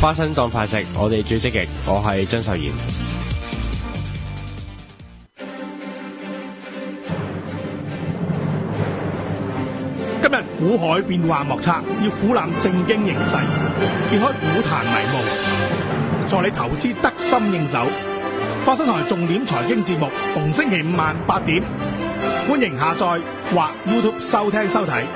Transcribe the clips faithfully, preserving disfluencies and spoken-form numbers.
花生當飯食，我哋最積極。我係張秀賢。 今日股海變幻莫測，要俯瞰正經形勢，揭開股壇迷霧，助你投資得心應手。花生台重點財經節目，逢星期五晚八點，歡迎下載或 YouTube 收聽收睇。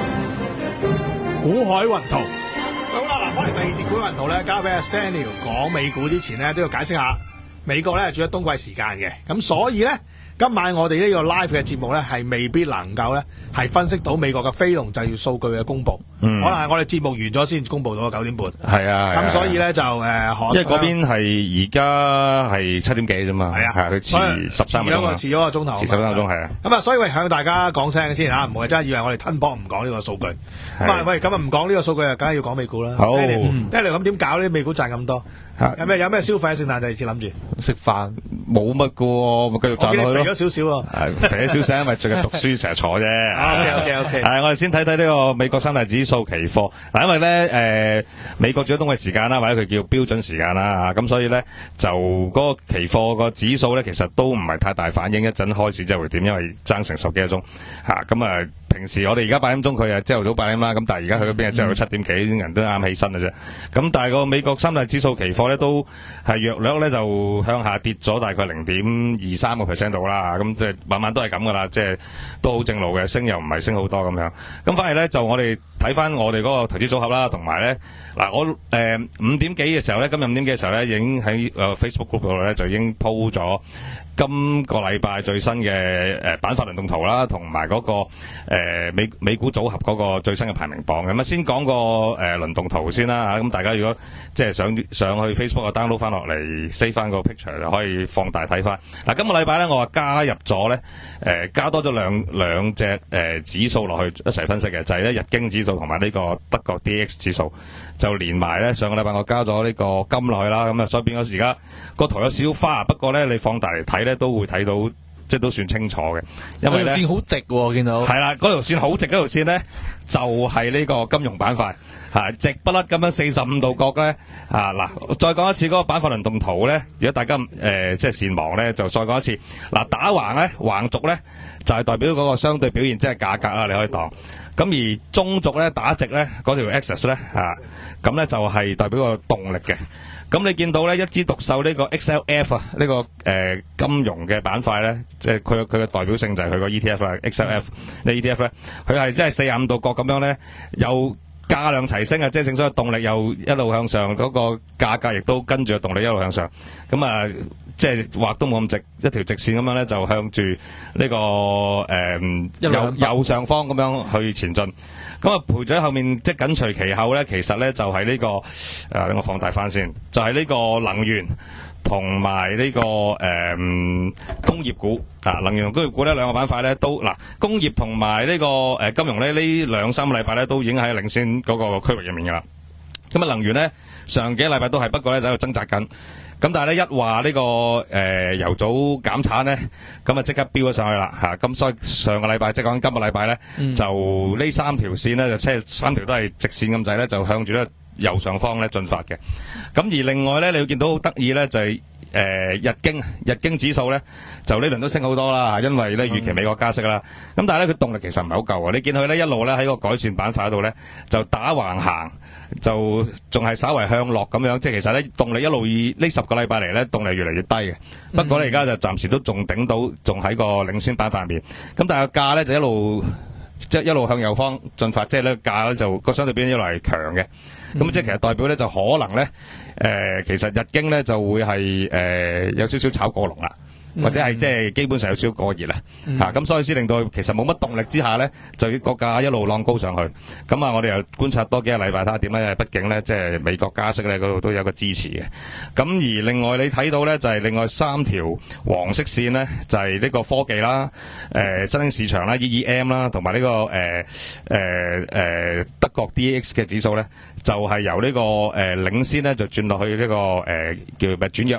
股海雲圖，好啦，嗱，翻嚟第二節股海雲圖咧，交俾阿 Stanley 講美股之前咧，都要解釋下美國咧，住咗冬季時間嘅，咁所以咧。今晚我哋呢個 live 嘅節目咧，係未必能夠咧係分析到美國嘅非農就業數據嘅公佈，嗯、可能係我哋節目完咗先公佈到九點半。係啊，咁所以咧就誒、呃，因為嗰邊係而家係七點幾啫嘛。係啊，係佢遲十三個鐘啊， 遲咗個鐘頭，遲十三個鐘係啊。咁啊，所以喂向大家講聲先嚇，唔係真係以為我哋吞波唔講呢個數據。咁啊，喂，咁啊唔講呢個數據啊，梗係要講美股啦。好，聽嚟咁點搞呢？美股賺咁多？有咩有咩消費？聖誕節諗住食飯冇乜噶喎，咪繼續賺落去咯。 肥咗少少喎， 係肥咗少少，因為最近讀書成日坐啫。 OK OK OK。 係我哋先睇睇呢個美國三大指數期貨嗱，因為咧誒美國最冬嘅時間啦，或者佢叫標準時間啦嚇，咁所以咧就嗰個期貨個指數咧，其實都唔係太大反應，一陣開始之後會點，因為爭成十幾個鐘嚇。咁啊，平時我哋而家八點鐘，佢啊朝頭早八點啦，咁但係而家佢嗰邊啊朝頭早七點幾，啲人都啱起身嘅啫。咁但係個美國三大指數期貨咧都係約略咧就向下跌咗大概零點二三個 percent 度啦，咁即係晚晚都係咁噶啦，即係都好正路嘅，升又唔係升好多咁樣。咁反而咧就我哋睇翻我哋嗰個投資組合啦，同埋咧嗱我誒五、呃、點幾嘅時候咧，今日五點幾嘅時候咧，已經喺誒 Facebook group 度咧就已經鋪咗今個禮拜最新嘅誒板塊輪動圖啦，同埋嗰個誒、呃、美美股組合嗰個最新嘅排名榜。咁啊先講個誒輪動圖先啦嚇，咁大家如果即係想上去 Facebook 個 download 翻落嚟 save 翻個 picture 就可以放大睇翻。嗱，今個禮拜咧我話加入咗咧誒加多咗兩兩隻誒、呃、指數落去一齊分析嘅，就係、是、咧日經指數同埋呢個德國 D X 指數，就連埋咧上個禮拜我加咗呢個金落去啦，咁啊所以變咗而家個圖有少少花，不過咧你放大嚟睇咧都會睇到。即係都算清楚嘅，因為咧條線好直喎，見到係啦，嗰條線好直，嗰條線咧就係呢個金融板塊，係直不甩咁樣四十五度角咧啊！嗱，再講一次嗰個板塊輪動圖咧，如果大家誒即係善忘咧，就再講一次。嗱，打橫咧橫軸咧就係代表嗰個相對表現，即係價格啦，你可以當。咁而中軸咧打直咧嗰條 axis 咧啊，咁咧就係代表個動力嘅。咁你見到咧一枝獨秀呢個 X L F 啊，呢、這個誒、呃、金融嘅板塊咧，即係佢佢嘅代表性就係佢個 E T F 啦 ，X L F 呢 E T F 咧，佢係即係四十五度角咁樣咧，有價量齊升啊，即係正所謂動力又一路向上，嗰、那個價格亦都跟住個動力一路向上，咁啊，即係畫都冇咁直，一條直線咁樣咧就向住呢、這個誒、呃、右右上方咁樣去前進。咁啊，陪咗喺後面，即係緊隨其後咧，其實咧就係呢、這個誒，等、呃、我放大翻先，就係、是、呢個能源同埋呢個誒、呃、工業股啊，能源同工業股呢兩個板塊咧都嗱，工業同埋呢個誒、呃、金融咧呢兩三個禮拜咧都已經喺領先嗰個區域入面噶啦。咁啊，能源咧上幾個禮拜都係，不過咧就喺度掙扎緊。咁但係咧一話呢、這個誒、呃、油組減產咧，咁啊即刻飆咗上去啦嚇！咁所以上個禮拜即係講緊今個禮拜咧，嗯、就呢三條線咧就即係三條都係直線咁滯咧，就向住咧右上方咧進發嘅。咁而另外咧，你會見到好得意咧就係、是。誒、呃、日經日經指數咧，就呢輪都升好多啦，因為咧預期美國加息啦。咁、嗯、但係咧佢動力其實唔係好夠啊！你見佢咧一路咧喺個改善板塊度咧就打橫行，就仲係稍為向落咁樣。即係其實咧動力一路以呢十個禮拜嚟咧動力越嚟越低嘅。不過咧而家就暫時都仲頂到，仲喺個領先板塊面。咁但係個價咧就一路即係一路向右方進發，即係咧價咧就個相對表現一路係強嘅。咁、嗯、即係其實代表咧就可能咧，誒、呃，其實日經咧就會係誒、呃、有少少炒過龍啦，嗯、或者係即係基本上有少少過熱啦，吓、嗯，咁、啊、所以先令到其實冇乜動力之下咧，就個價一路浪高上去。咁啊，我哋又觀察多幾個禮拜睇下點咧，畢竟咧即係美國加息咧嗰度都有個支持嘅。咁而另外你睇到咧就係、是、另外三條黃色線咧，就係、是、呢個科技啦、誒、呃、新興市場啦 E E M 啦，同埋呢個誒誒誒德國 D X 嘅指數咧。就係由呢、這個誒、呃、領先咧，就轉落去呢、這個誒、呃、叫咩轉弱啦。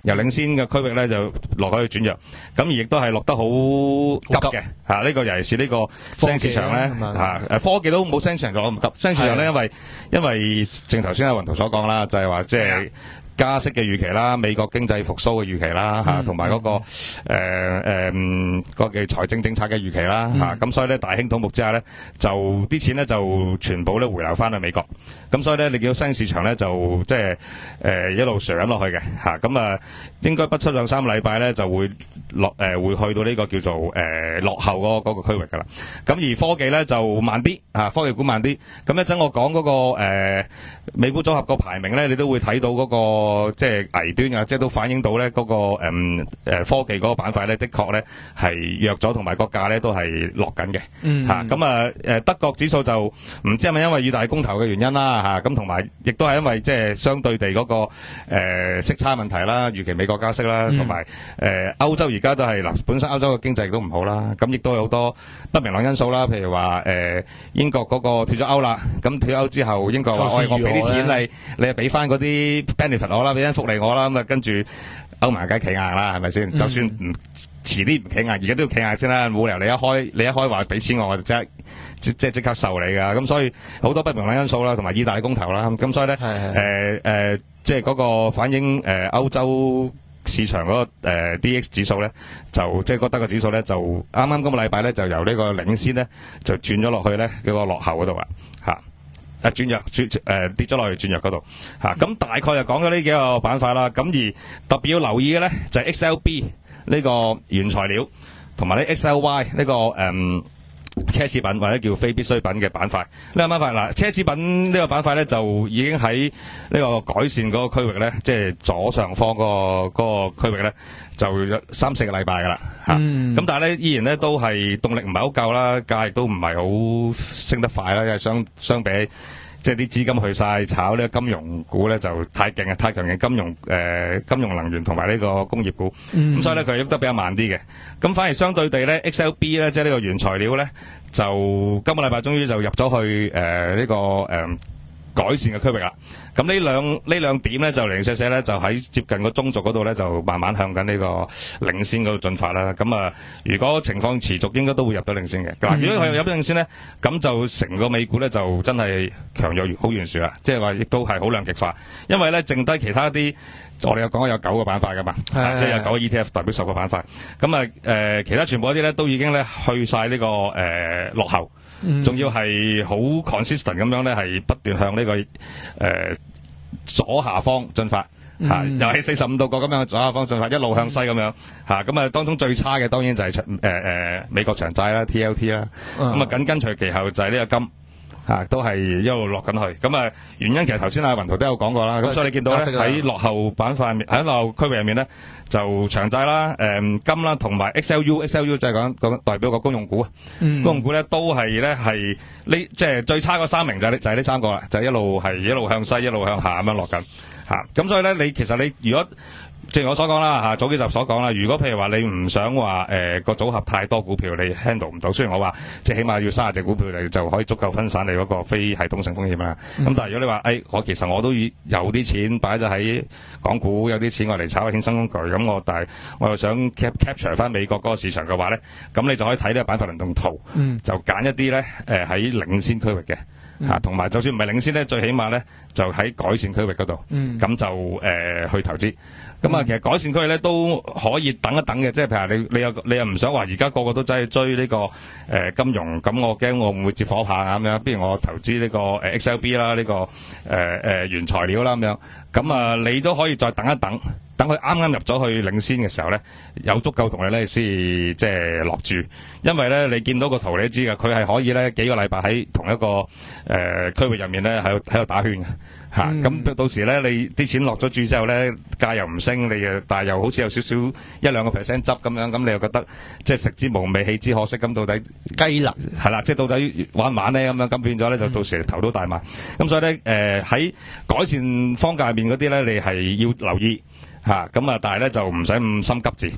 由領先嘅區域咧就落去轉弱，咁而亦都係落得好急嘅嚇。呢、這個尤其是呢個新市場咧嚇，誒科技都冇新市場咁急。新市場咧因為因為正頭先阿雲圖所講啦，就係話即係。加息嘅預期啦，美國經濟復甦嘅預期啦，嚇、嗯，同埋嗰個誒誒個嘅財政政策嘅預期啦，嚇、嗯，咁所以咧大興土木之下咧，就啲錢咧就全部咧回流翻去美國，咁所以咧你見到新市場咧就即係誒一路上落去嘅，嚇，咁啊應該不出兩三個禮拜咧就會落誒、呃、會去到呢個叫做誒、呃、落後嗰、那個嗰、那個區域噶啦，咁而科技咧就慢啲，嚇、啊，科技股慢啲，咁一陣我講嗰、那個誒、呃、美股組合個排名咧，你都會睇到嗰、那個。個即係危端啊，即係都反映到咧嗰個誒誒科技嗰個板塊咧，的確咧係弱咗，同埋個價咧都係落緊嘅嚇。咁啊誒德國指數就唔知係咪因為意大利公投嘅原因啦嚇，咁同埋亦都係因為即係相對地嗰個誒息差問題啦，預期美國加息啦，同埋誒歐洲而家都係嗱本身歐洲嘅經濟亦都唔好啦，咁亦都有好多不明朗因素啦，譬如話誒英國嗰個脫咗歐啦，咁脫歐之後英國話我我俾啲錢你，你又俾翻嗰啲 benefit 我啦，俾啲福利我啦，咁啊跟住歐盟梗係企硬啦，係咪先？就算唔遲啲唔企硬，而家都要企硬先啦，冇理由你一開你一開話俾錢我，我就即刻即即即刻受你噶。咁所以好多不明朗因素啦，同埋意大利公投啦，咁所以咧誒誒，即係嗰個反映誒歐洲市場嗰個誒 D X 指數咧，就即係覺得個指數咧就啱啱今個禮拜咧就由呢個領先咧就轉咗落去咧嗰個落後嗰度啊嚇。誒轉弱轉誒、呃、跌咗落去轉弱嗰度嚇，咁、啊、大概就講咗呢幾個板塊啦。咁而特別要留意嘅咧就係、是、X L B 呢個原材料，同埋呢 X L Y 呢、這個誒、嗯、奢侈品或者叫非必需品嘅板塊。呢、這個板塊嗱，奢侈品呢個板塊咧就已經喺呢個改善嗰個區域咧，即係左上方嗰、那個嗰、那個區域咧，就有三四個禮拜噶啦嚇。咁、嗯啊、但係咧依然咧都係動力唔係好夠啦，價亦都唔係好升得快啦，因為相相比即係啲資金去晒炒呢個金融股咧就太勁啊，太強勁金融誒、呃、金融能源同埋呢個工業股，咁、嗯、所以咧佢喐得比較慢啲嘅。咁反而相對地咧 X L B 咧即係呢個原材料咧，就今個禮拜終於就入咗去誒呢、呃這個誒。呃改善嘅區域啦，咁呢兩呢兩點咧就零零舍舍咧就喺接近個中軸嗰度咧就慢慢向緊呢個領先嗰度進發啦。咁啊，如果情況持續，應該都會入到領先嘅。嗱、嗯，如果佢入到領先咧，咁就成個美股咧就真係強弱好懸殊啦。即係話亦都係好兩極化，因為咧剩低其他啲我哋有講有九個板塊噶嘛，即係有九個 E T F 代表十個板塊。咁啊誒，其他全部一啲咧都已經咧去晒呢、這個誒、呃、落後。仲、嗯、要係好 consistent 咁樣咧，係不斷向呢、這個誒、呃、左下方進發嚇、嗯，又係四十五度角咁樣左下方進發，一路向西咁樣嚇。咁啊，當中最差嘅當然就係誒誒美國長債啦 ，T L T 啦。咁啊，緊跟隨其後就係呢個金。啊，都係一路落緊去，咁啊原因其實頭先阿雲圖都有講過啦，咁所以你見到咧喺落後板塊面喺落後區域入面咧，就長債啦、誒、嗯、金啦，同埋 X L U，X L U 就係講講代表個公用股啊、嗯，公用股咧都係咧係呢即係最差嗰三名就係就係呢三個啦，就係、一路係一路向西一路向下咁樣落緊嚇，咁所以咧你其實你如果正如我所講啦嚇，早幾集所講啦。如果譬如話你唔想話誒個組合太多股票，你 handle 唔到。雖然我話即係起碼要三十隻股票，你就可以足夠分散你嗰個非系統性風險啦。咁、嗯、但係如果你話誒、哎，我其實我都有啲錢擺咗喺港股，有啲錢我嚟炒衍生工具，咁我但係我又想 cap capture 翻美國嗰個市場嘅話咧，咁你就可以睇呢個板塊輪動圖，嗯、就揀一啲咧誒喺領先區域嘅。嚇、嗯，同埋就算唔係領先咧，最起碼咧就喺改善區域嗰度，咁、嗯、就誒、呃、去投資。咁、嗯、啊，其實改善區域咧都可以等一等嘅，即係譬如你你又你又唔想話而家個個都走去追呢、這個誒、呃、金融，咁我驚我唔會接火棒啊咁樣，不如我投資呢、這個誒 X L B 啦，呢、這個誒誒、呃、原材料啦咁樣。咁啊，你都可以再等一等，等佢啱啱入咗去領先嘅時候咧，有足夠動力咧先即係落注。因為咧，你見到個圖你都知㗎，佢係可以咧幾個禮拜喺同一個誒、呃、區域入面咧喺度喺度打圈嘅嚇。咁、嗯、到時咧，你啲錢落咗注之後咧，價又唔升，你又但係又好似有少少一兩個 percent 執咁樣，咁你又覺得即係食之無味，棄之可惜。咁到底雞肋係啦，即係到底玩唔玩咧咁樣，咁變咗咧就到時頭都大埋。咁、嗯、所以咧誒喺改善方界面嗰啲咧，你係要留意嚇。咁啊，但係咧就唔使咁心急住。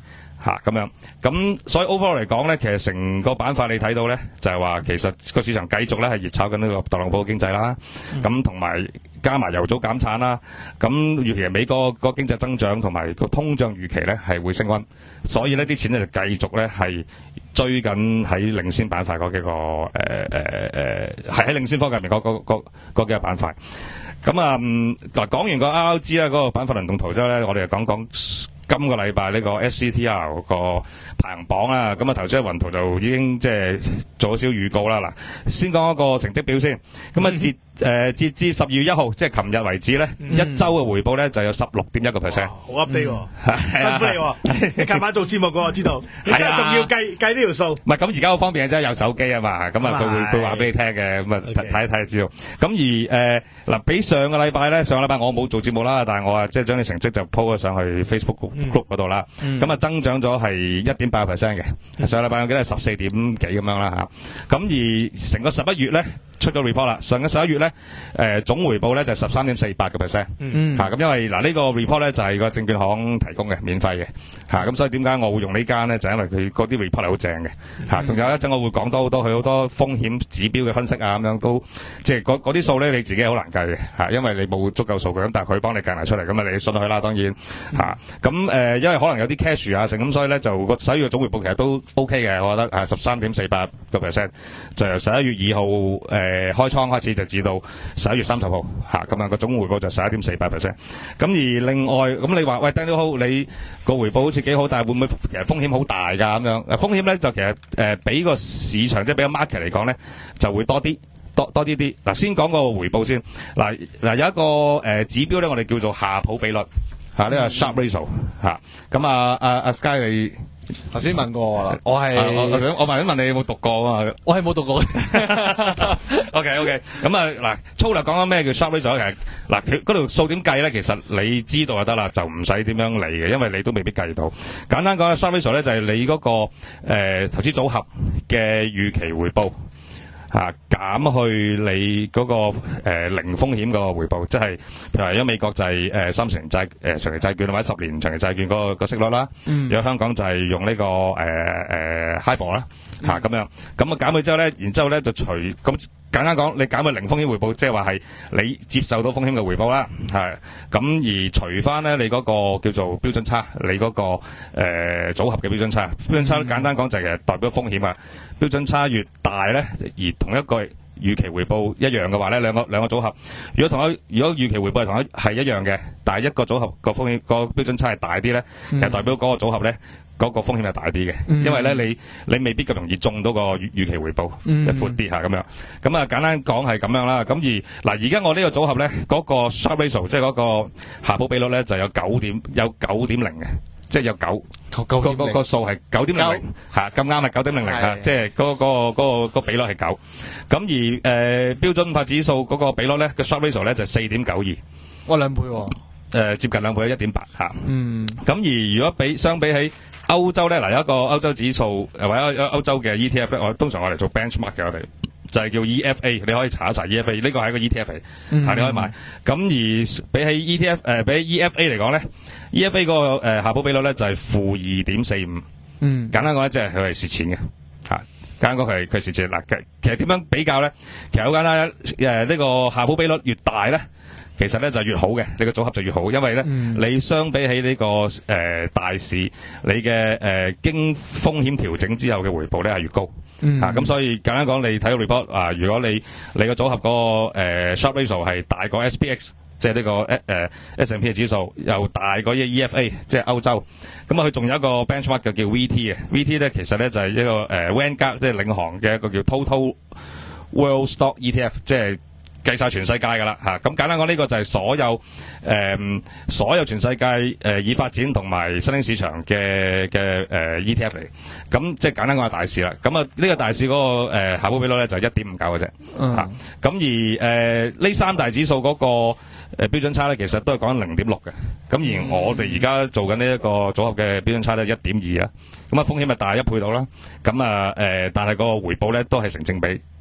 嚇咁樣，咁所以 overall 嚟講咧，其實成個板塊你睇到咧，就係話其實個市場繼續咧係熱炒緊呢個特朗普嘅經濟啦，咁同埋加埋油組減產啦，咁預期美國個經濟增長同埋個通脹預期咧係會升溫，所以呢啲錢咧就繼續咧係追緊喺領先板塊嗰幾個誒誒誒，係喺領先科技入面嗰嗰嗰嗰幾個板塊。咁啊，嗱講完個 R R G 啦，嗰個板塊輪動圖之後咧，我哋就講講今個禮拜呢個 S C T R 個排行榜啦。咁啊，頭先喺雲圖就已經即係做咗少預告啦。嗱，先講一個成績表先。咁啊，截誒截至十二月一號，即係琴日為止咧，一週嘅回報咧就有十六點一個 percent。 好 update 喎，辛苦你喎！你琴晚做節目嘅我知道，你今日仲要計計呢條數。 唔係咁而家好方便嘅啫，有手機啊嘛，咁啊佢會佢話俾你聽嘅，咁啊睇一睇就知道。咁而誒嗱，比上個禮拜咧，上個禮拜我冇做節目啦，但係我啊即係將啲成績就 po 咗上去 Facebook group 嗰度啦。咁啊增長咗係一點八個 percent 嘅，上個禮拜我記得係十四點幾咁樣啦嚇。咁而成個十一月咧出咗 report 啦，上個十一月咧誒總回報咧就十三點四八個 percent 嚇。咁因為嗱呢個 report 咧就係個證券行提供嘅，免費嘅嚇。咁所以點解我會用呢間咧？就因為佢嗰啲 report 係好正嘅嚇。仲有一陣我會講多好多佢好多風險指標嘅分析啊，咁樣都即係嗰嗰啲數咧你自己好難計嘅嚇，因為你冇足夠數據咁，但係佢幫你計埋出嚟，咁啊你信佢啦，當然嚇。咁誒因為可能有啲 cash 啊成咁，所以咧就個十一月總回報其實都 OK 嘅，我覺得係十三點四八個 percent， 就由十一月二號誒開倉開始就至到十一月三十號嚇，咁啊個總回報就十一點四八 percent。咁而另外咁你話喂 Daniel Ho 你個回報好似幾好，但係會唔會其實風險好大㗎咁樣？誒風險咧就其實誒、呃、比個市場即係比個 market 嚟講咧就會多啲。多多啲啲嗱，先講個回報先嗱嗱有一個誒、呃、指標咧，我哋叫做夏普比率嚇，呢、啊這個 Sharpe ratio 嚇。咁啊啊啊 Sky 你頭先問過我啦，我係、啊、 我我想我問一問你有冇讀過啊嘛？ 我係冇讀過嘅。 OK OK，咁啊嗱，粗略講緊咩叫 Sharpe ratio 其實嗱，佢嗰條數點計咧？其實你知道就得啦，就唔使點樣嚟嘅，因為你都未必計到。簡單講咧 Sharpe ratio 咧就係你嗰、那個誒、呃、投資組合嘅預期回報。嚇減去你嗰、那個、呃、零風險個回報，即係譬如話，如果美國就係誒三十年債誒、呃、長期債券或者十年長期債券嗰、那個那個息率啦，嗯、如果香港就係用呢、這個誒誒 HIBOR 啦嚇咁樣，咁啊減去之後咧，然之後咧就除咁簡單講，你減去零風險回報，即係話係你接受到風險嘅回報啦，係咁而除翻咧你嗰個叫做標準差，你嗰、那個誒、呃、組合嘅標準差，標準差簡單講就係代表風險啊，標準差越大咧，而同一個預期回報一樣嘅話咧，兩個兩個組合，如果同一如果預期回報係同一係一樣嘅，但係一個組合個風險個標準差係大啲咧，其實代表嗰個組合咧嗰、嗰個風險係大啲嘅，因為咧你你未必咁容易中到個預預期回報，一闊啲嚇咁樣。咁啊簡單講係咁樣啦。咁而嗱而家我呢個組合咧嗰、嗰個 Sharpe ratio 即係嗰個夏普比率咧就有九點有九點零嘅。即係有九，個個個數係九點零零嚇，咁啱係九點零零嚇，即係嗰個嗰個個比率係九。咁而誒標準五百指數嗰個比率咧，個 Sharpe ratio 咧就四點九二， 哇兩倍喎， 誒接近兩倍，一點八嚇。 嗯。 咁而如果比相比起歐洲咧，嗱有一個歐洲指數誒或者歐洲嘅 E T F 咧，我通常我哋做 benchmark 嘅我哋。就係叫 E F A， 你可以查一查 E F A， 呢個係一個 E T F 嚟，嗯、啊你可以買。咁而比起 E T F 誒、呃，比起 E F A 嚟講咧 ，E F A 嗰、那個誒、呃、夏普比率咧就係負二點四五。嗯，簡單講咧，即係佢係蝕錢嘅嚇。簡單講佢係佢蝕錢嗱。其實點樣比較咧？其實好簡單，誒、呃、呢、這個夏普比率越大咧，其實咧就越好嘅，你個組合就越好，因為咧、嗯、你相比起呢、這個誒、呃、大市，你嘅誒、呃、經風險調整之後嘅回報咧係越高。嗯、啊，咁所以簡單講，你睇個 report 啊，如果你你個組合嗰、那個誒、呃、Sharpe ratio 係大過 S P X， 即係呢、這個誒誒、呃、S and P 嘅指數，又大過 E F A， 即係歐洲，咁啊佢仲有一個 benchmark 嘅叫 V T 嘅 V T 咧，其實咧就係、是、一個誒、呃、Vanguard 即係領航嘅一個叫 Total World Stock E T F， 即係計晒全世界噶啦嚇，咁、啊、簡單講呢個就係所有誒、呃、所有全世界誒、呃、已發展同埋新興市場嘅嘅誒 E T F 嚟，咁即係簡單講係大市啦。咁啊呢個大市嗰、那個誒夏普比率咧就一點五九嘅啫嚇，咁、嗯啊、而誒呢、呃、三大指數嗰、那個誒、呃、標準差咧，其實都係講零點六嘅。咁而我哋而家做緊呢一個組合嘅標準差咧一點二啊，咁啊風險咪大一倍到啦。咁啊誒，但係個回報咧都係成正比，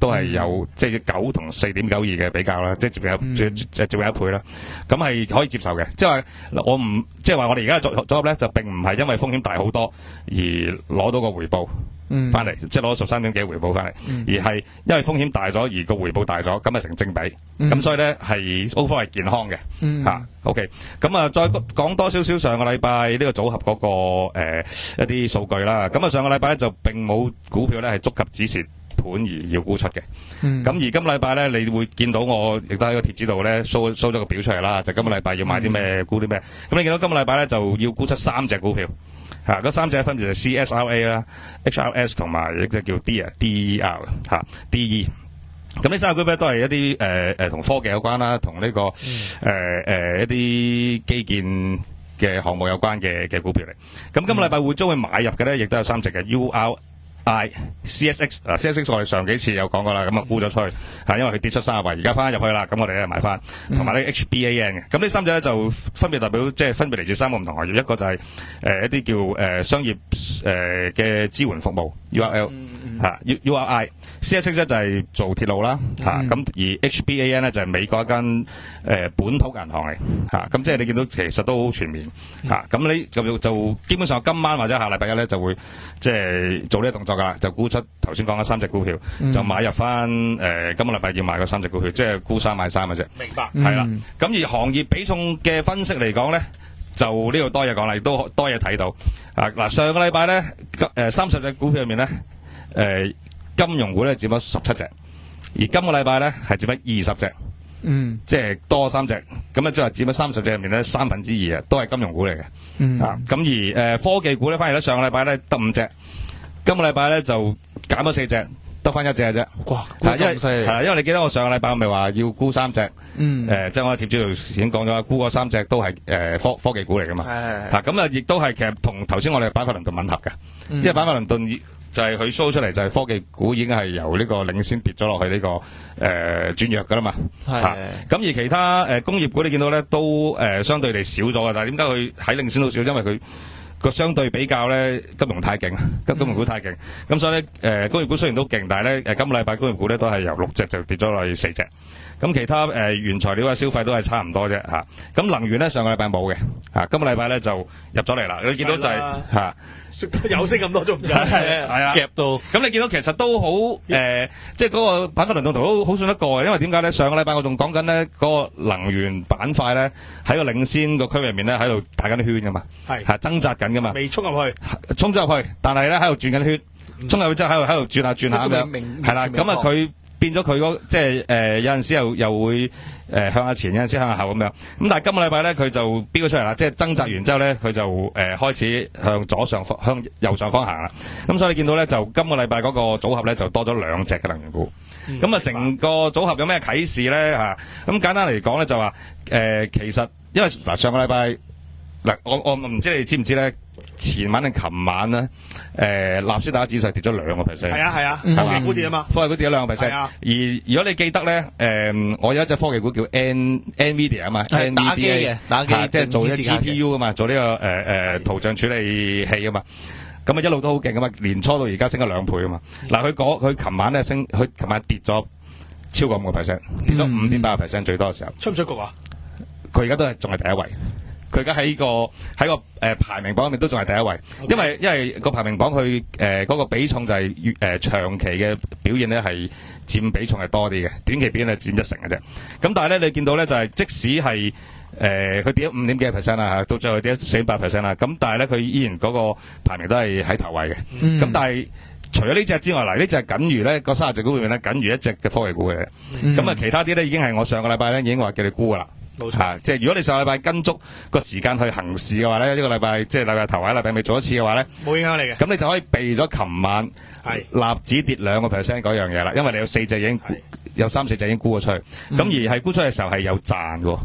都係有即係九同四點九二嘅比較啦，即係仲有仲仲有一倍啦。咁係可以接受嘅，即係話我唔即係話我哋而家組組合咧就並唔係因為風險大好多而攞到個回報翻嚟，嗯、即係攞十三點幾回報翻嚟，嗯、而係因為風險大咗而個回報大咗，咁啊成正比。咁、嗯、所以咧係 overall 係健康嘅嚇、嗯啊。OK，咁啊再講多少少上個禮拜呢個組合嗰、那個、呃、一啲數據啦。咁啊上個禮拜咧就並冇股票咧係觸及止蝕盤而要沽出嘅。咁、嗯、而今個禮拜咧，你會見到我亦都喺個貼紙度咧 show show 咗個表出嚟啦。就今個禮拜要買啲咩沽啲咩。咁、嗯、你見到今個禮拜咧就要沽出三隻股票。嚇，嗰三隻分別就係 C S R A 啦、H R S 同埋一隻叫 D 啊 D E R 嚇 D E。咁呢三個股票都係一啲誒誒同科技有關啦，同呢、這個誒誒、呃呃、一啲基建嘅項目有關嘅嘅股票嚟。咁今個禮拜會將會買入嘅咧，亦都有三隻嘅 U R I C S X 嗱 C S X 我哋上幾次有講過啦，咁啊沽咗出去嚇，因為佢跌出三十位，而家翻入去啦，咁我哋咧買翻，同埋呢 H B A N 嘅，咁呢三隻咧就分別代表即係分別嚟自三個唔同行業，一個就係、是、誒、呃、一啲叫誒、呃、商業誒嘅、呃、支援服務 U R L 嚇 U U R I，C S X 咧就係做鐵路啦嚇，咁、啊、而 H B A N 咧就係美國一間誒、呃、本土銀行嚟嚇，咁、啊、即係你見到其實都好全面嚇，咁、啊、你就就基本上今晚或者下禮拜一咧就會即係做呢個動作。就沽出頭先講嘅三隻股票，嗯、就買入翻誒、呃、今個禮拜要買嗰三隻股票，即係沽三買三嘅啫。明白，係啦。咁、嗯、而行業比重嘅分析嚟講咧，就呢度多嘢講啦，亦都多嘢睇到。啊嗱，上個禮拜咧，誒三十隻股票入面咧，誒、呃、金融股咧佔咗十七隻，而今個禮拜咧係佔咗二十隻。嗯，即係多三隻，咁啊即係佔咗三十隻入面咧三分之二啊，都係金融股嚟嘅。嗯、啊咁而誒、呃、科技股咧，反而咧上個禮拜咧得五隻。今個禮拜咧就減咗四隻，得翻一隻嘅啫。哇，咁犀利！係啦，因為你記得我上個禮拜我咪話要沽三隻，嗯，誒、呃，即係我喺貼紙度已經講咗，沽嗰三隻都係誒、呃、科科技股嚟噶嘛。係係。嚇咁啊，亦都係其實同頭先我哋板塊輪動吻合嘅，嗯、因為板塊輪動就係佢 show 出嚟就係科技股已經係由呢個領先跌咗落去呢、這個誒、呃、轉弱噶啦嘛。係係。咁而其他誒、呃、工業股你見到咧都誒、呃、相對地少咗嘅，但係點解佢喺領先到少？因為佢個相對比較咧，金融太勁，金金融股太勁，咁、嗯、所以咧，誒、呃，工業股雖然都勁，但係咧，誒，今個禮拜工業股咧都係由六隻就跌咗落去四隻，咁其他誒、呃、原材料啊消費都係差唔多啫嚇，咁、啊、能源咧上個禮拜冇嘅，嚇、啊，今個禮拜咧就入咗嚟啦，你見到就係、是、嚇。啊有升咁多仲唔有係啊夾到，咁你見到其實都好誒、呃，即係嗰個板塊輪動圖都好信得過嘅，因為點解咧？上個禮拜我仲講緊咧嗰個能源板塊咧喺個領先個區域入面咧喺度打緊啲圈噶嘛，係係掙扎緊噶嘛，未衝入去，衝咗入去，但係咧喺度轉緊圈，衝入去之後喺度喺度轉下轉下咁樣，係啦，咁啊佢變咗佢嗰即係誒、呃、有陣時又又會。誒、呃、向下前，有陣時向下後咁樣，咁但係今個禮拜咧佢就飆咗出嚟啦，即係掙扎完之後咧佢就誒、呃、開始向左上方向右上方行啦，咁所以你見到咧就今個禮拜嗰個組合咧就多咗兩隻嘅能源股，咁啊成個組合有咩啟示咧嚇？咁、啊、簡單嚟講咧就話誒、呃、其實因為嗱上個禮拜嗱我我唔知你知唔知咧？前晚定琴晚咧，誒納斯達克指數跌咗兩個 percent。係啊係啊，科技股跌啊嘛，科技股跌咗兩個 percent。而如果你記得咧，誒、呃、我有一隻科技股叫 N NVIDIA 啊嘛，係打機嘅，打機即係做啲 G P U 啊嘛，做呢、這個誒誒、呃、圖像處理器啊嘛。咁啊一路都好勁啊嘛，年初到而家升咗兩倍啊嘛。嗱佢佢琴晚咧升，佢琴晚跌咗超過五個 percent，跌咗五點八個 percent 最多嘅時候。出唔出局啊？佢而家都係仲係第一位。佢而家喺個喺個誒、呃、排名榜入面都仲係第一位，okay. 因為因為個排名榜佢誒嗰個比重就係越誒長期嘅表現咧係佔比重係多啲嘅，短期表現係佔一成嘅啫。咁但係咧你見到咧就係、是、即使係誒佢跌咗五點幾 percent 啦嚇，到最後跌咗四點八 percent 啦，咁但係咧佢依然嗰個排名都係喺頭位嘅。咁、嗯、但係除咗呢隻之外，嗱呢隻係僅餘咧個三十隻股入面咧僅餘一隻嘅科技股嘅，咁啊、嗯、其他啲咧已經係我上個禮拜咧已經話叫你沽噶啦。冇錯、啊，即係如果你上個禮拜跟足個時間去行事嘅話咧，呢、這個禮拜即係禮拜頭或者禮拜尾做一次嘅話咧，冇影響你嘅。咁你就可以避咗琴晚係納指跌兩個 percent 嗰樣嘢啦，因為你有四隻已經有三四隻已經沽咗出去，咁、嗯、而係沽出去嘅時候係有賺嘅，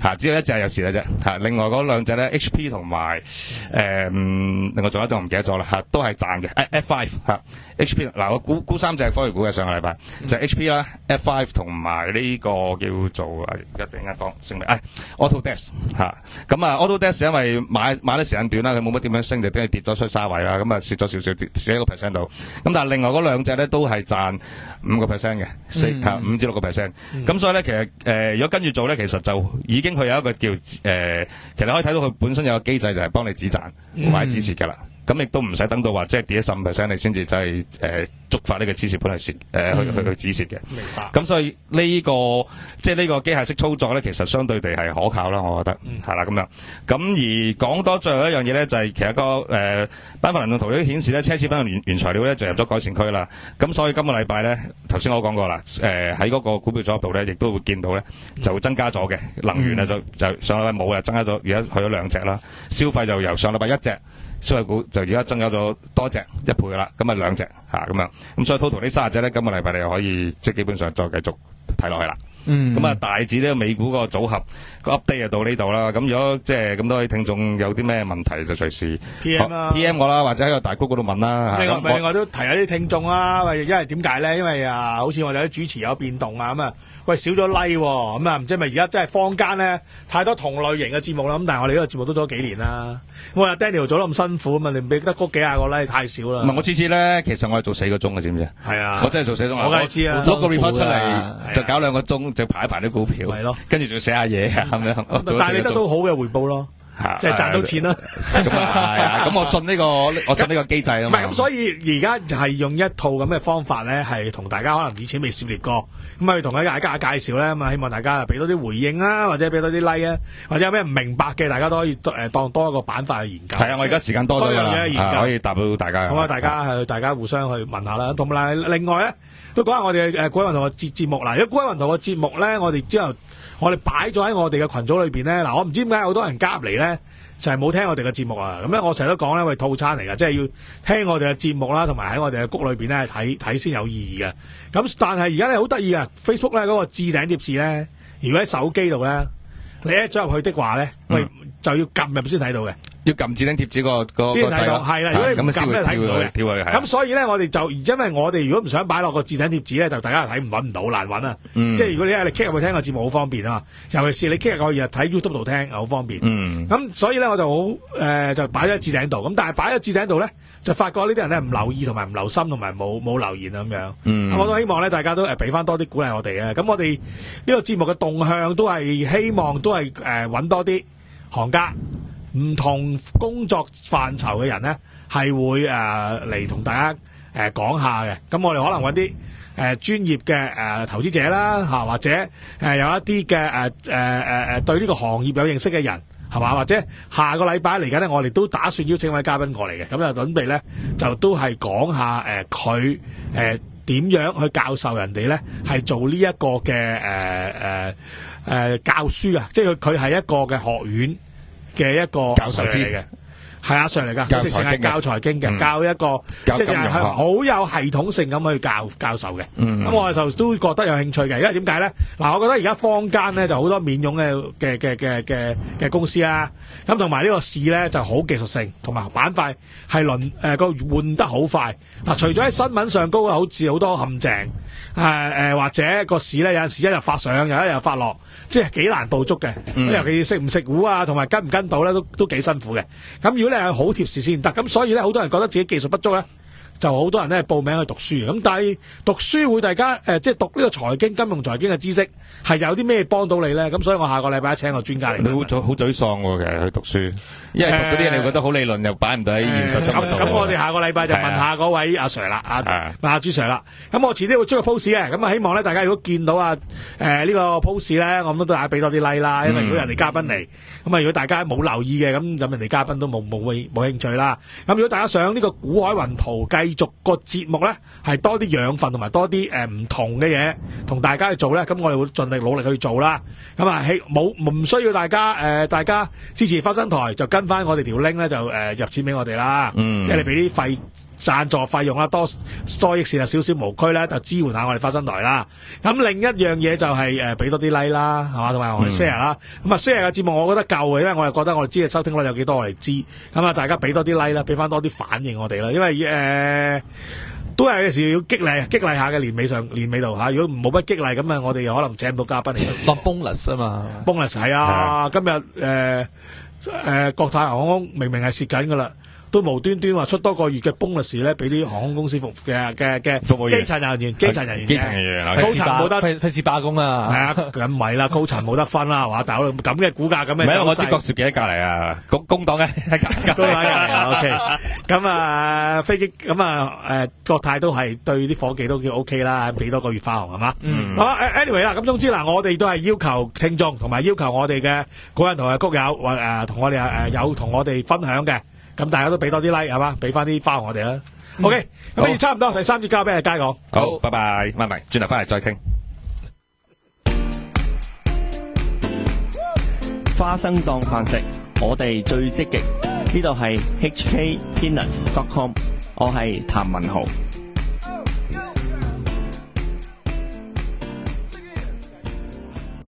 嚇，只有一隻有事嘅啫嚇。另外嗰兩隻咧 H P 同埋誒，另外仲有一隻我唔記得咗啦嚇，都係賺嘅。誒 F 五 嚇 H P 嗱，我估估三隻科技股嘅上個禮拜就係 H P 啦、F 五 同埋呢個叫做而家突然間講姓名誒 Autodesk 嚇。咁啊 Autodesk 因為買買得時間短啦，佢冇乜點樣升，就跟住跌咗出沙位啦，咁啊蝕咗少少，蝕一個 percent 度。咁但係另外嗰兩隻咧都係賺五個 percent 嘅，四嚇五至六個 percent。咁所以咧其實誒、呃，如果跟住做咧，其實就已經佢有一個叫誒、呃，其實你可以睇到佢本身有個機制就係幫你止賺或者止蝕㗎啦。咁亦都唔使等到話即係跌咗十五 percent 你先至就係誒觸發呢個止蝕盤去蝕誒去去去止蝕嘅。 明白。 咁所以呢、這個即係呢個機械式操作咧，其實相對地係可靠啦，我覺得係啦咁樣。咁而講多最後一樣嘢咧，就係、是、其實個誒板塊輪動圖都顯示咧，奢侈品原原材料咧就入咗改善區啦。咁所以今個禮拜咧，頭先我講過啦，誒喺嗰個股票組合度咧，亦都會見到咧就會增加咗嘅能源啊，就就上禮拜冇啊，增加咗而家去咗兩隻啦。消費就由上禮拜一隻。消費股就而家增加咗多隻一倍噶啦，咁啊兩隻嚇咁樣，咁所以 total 呢三十隻咧，今個禮拜你又可以即係基本上再繼續睇落去啦。嗯，咁啊大致呢個美股個組合個 update 就到呢度啦。咁如果即係咁多位聽眾有啲咩問題就隨時 P M 啦 ，P M 我啦，或者喺個大 group 嗰度問啦。 另外另外都提下啲聽眾啦，喂，因為點解咧？因為啊，好似我哋啲主持有變動啊，咁啊，喂少咗 like 喎，咁啊唔知係咪而家真係坊間咧太多同類型嘅節目啦。咁但係我哋呢個節目都做咗幾年啦。我話 Daniel 做得咁辛苦啊嘛，你唔俾得嗰幾廿個 like 太少啦。 唔係我次次咧，其實我係做四個鐘嘅，知唔知啊？係啊， 我真係做四個鐘。 我梗係知啊， 攞個 report 出嚟就搞兩個鐘，就排一排啲股票。 係咯， 跟住仲要寫下嘢咁樣。 但係你得到好嘅回報咯。即係賺到錢啦， 咁啊係啊，咁我信呢個，我信呢個機制啊嘛。 唔係咁，所以而家係用一套咁嘅方法咧，係同大家可能以前未涉獵過，咁啊同大家介紹咧，咁啊希望大家俾多啲回應啊，或者俾多啲 like 啊，或者有咩唔明白嘅，大家都可以誒當多一個板塊去研究。係啊，我而家時間多咗啦，可以答到大家。咁啊，大家係大家互相去問下啦，同埋另外咧都講下我哋誒股海雲圖嘅節節目嗱，如果股海雲圖嘅節目咧，我哋之後。我哋擺咗喺我哋嘅群組裏邊咧，嗱我唔知點解好多人加入嚟咧，就係、是、冇聽我哋嘅節目啊！咁咧我成日都講咧，喂套餐嚟噶，即係要聽我哋嘅節目啦，同埋喺我哋嘅谷裏邊咧睇睇先有意義嘅。咁但係而家咧好得意啊 ，Facebook 咧嗰個置頂貼士咧，如果喺手機度咧，你一走入去的話咧，喂、嗯、就要撳入先睇到嘅。要撳置頂貼紙個個先睇到，係啦。如果你唔撳咧睇唔到嘅。咁所以咧，我哋就因為我哋如果唔想擺落個置頂貼紙咧，就大家睇唔揾唔到，難揾啊。嗯、即係如果你係你 click 入去聽個節目好方便啊嘛，尤其是你 click 入去日睇 YouTube 度聽好方便。咁、嗯、所以咧我就好誒、呃、就擺咗喺置頂度。咁但係擺咗置頂度咧，就發覺呢啲人咧唔留意同埋唔留心同埋冇冇留言咁樣。嗯、我都希望咧大家都誒俾翻多啲鼓勵我哋嘅。咁我哋呢個節目嘅動向都係希望都係誒揾多啲行家。唔同工作範疇嘅人咧，係會誒嚟同大家誒講、呃、下嘅。咁我哋可能揾啲誒專業嘅誒、呃、投資者啦，嚇、啊、或者誒、呃、有一啲嘅誒誒誒誒對呢個行業有認識嘅人，係嘛？或者下個禮拜嚟緊咧，我哋都打算邀請位嘉賓過嚟嘅。咁就準備咧，就都係講下誒佢誒點樣去教授人哋咧，係做呢一個嘅誒誒誒教書啊！即係佢佢係一個嘅學院。嘅一個教授嚟嘅，係阿 Sir 嚟噶，直情係教財經嘅，教一個即係係好有系統性咁去教教授嘅。咁、嗯、我就都覺得有興趣嘅，因為點解咧？嗱，我覺得而家坊間咧就好多免佣嘅嘅嘅嘅嘅嘅公司啦，咁同埋呢個市咧就好技術性，同埋板塊係輪誒個換得好快。嗱，除咗喺新聞上高好似好多陷阱，誒、呃、誒或者個市咧有陣時一日發上，又一日發落。即係幾難捕捉嘅，嗯、尤其是食唔食糊啊，同埋跟唔跟到咧，都都幾辛苦嘅。咁如果你係好貼士先得，咁所以咧，好多人覺得自己技術不足咧，就好多人咧報名去讀書。咁但係讀書會大家誒、呃，即係讀呢個財經、金融財經嘅知識，係有啲咩幫到你咧？咁所以我下個禮拜請個專家嚟。你好沮好沮喪喎，其實去讀書，因為讀嗰啲嘢你覺得好理論，又擺唔到喺現實生活度。咁、呃呃、我哋下個禮拜就問下嗰位阿 Sir 啦，阿問阿朱 Sir 啦。咁我遲啲會出個 post 嘅，咁啊希望咧大家如果見到啊誒、呃這個、呢個 post 咧，我諗都大家俾多啲 like 啦，因為如果人哋嘉賓嚟，咁啊如果大家冇留意嘅，咁咁人哋嘉賓都冇冇冇興趣啦。咁如果大家想呢個股海雲圖繼續個節目咧，係多啲養分同埋多啲誒唔同嘅嘢同大家去做咧，咁我哋會盡力努力去做啦。咁啊希冇唔需要大家誒、呃、大家支持花生台就跟翻我哋條 link 咧就誒、呃、入錢俾我哋啦，嗯、即係你俾啲費贊助費用啦，多多益善啊，少少無區咧，就支援下我哋花生台啦。咁另一樣嘢就係誒俾多啲 like 啦，係嘛，同埋我哋 share 啦。咁啊 share 嘅節目我覺得夠嘅，因為我又覺得我哋知嘅收聽率有幾多我哋知。咁啊大家俾多啲 like 啦，俾翻多啲反應我哋啦，因為誒。呃都係有時要激勵激勵下嘅，年尾上年尾度嚇，如果冇乜激勵咁啊，我哋又可能請唔到嘉賓嚟。 落 bonus 啊嘛 bonus 係啊，今日誒誒國泰航空明明係蝕緊噶啦，都無端端話出多個月嘅 bonus 咧，俾啲航空公司服嘅嘅嘅服務員基層人員、基層人員、 基層人員高層冇得費費事罷工啊！ 係啊，咁唔係啦，高層冇得分啦，係嘛？大佬咁嘅股價咁嘅， 唔係我知郭少幾喺隔離啊，工工黨嘅喺隔高位嚟啊 OK，咁啊飛機咁啊誒國泰都係對啲伙計都叫 OK 啦，俾多個月花紅係嘛？ 嗯好啦 anyway 啦，咁總之嗱，我哋都係要求聽眾同埋要求我哋嘅古人同嘅谷友或誒同我哋誒有同我哋分享嘅。咁大家都俾多啲 like 係嘛，俾翻啲花紅我哋啦。OK，咁呢差唔多，第三節交俾阿佳講。 好，拜拜，唔係唔係，轉頭翻嚟再傾。 花生當飯食，我哋最積極。呢度係 H K Peanut dot com， 我係譚文豪。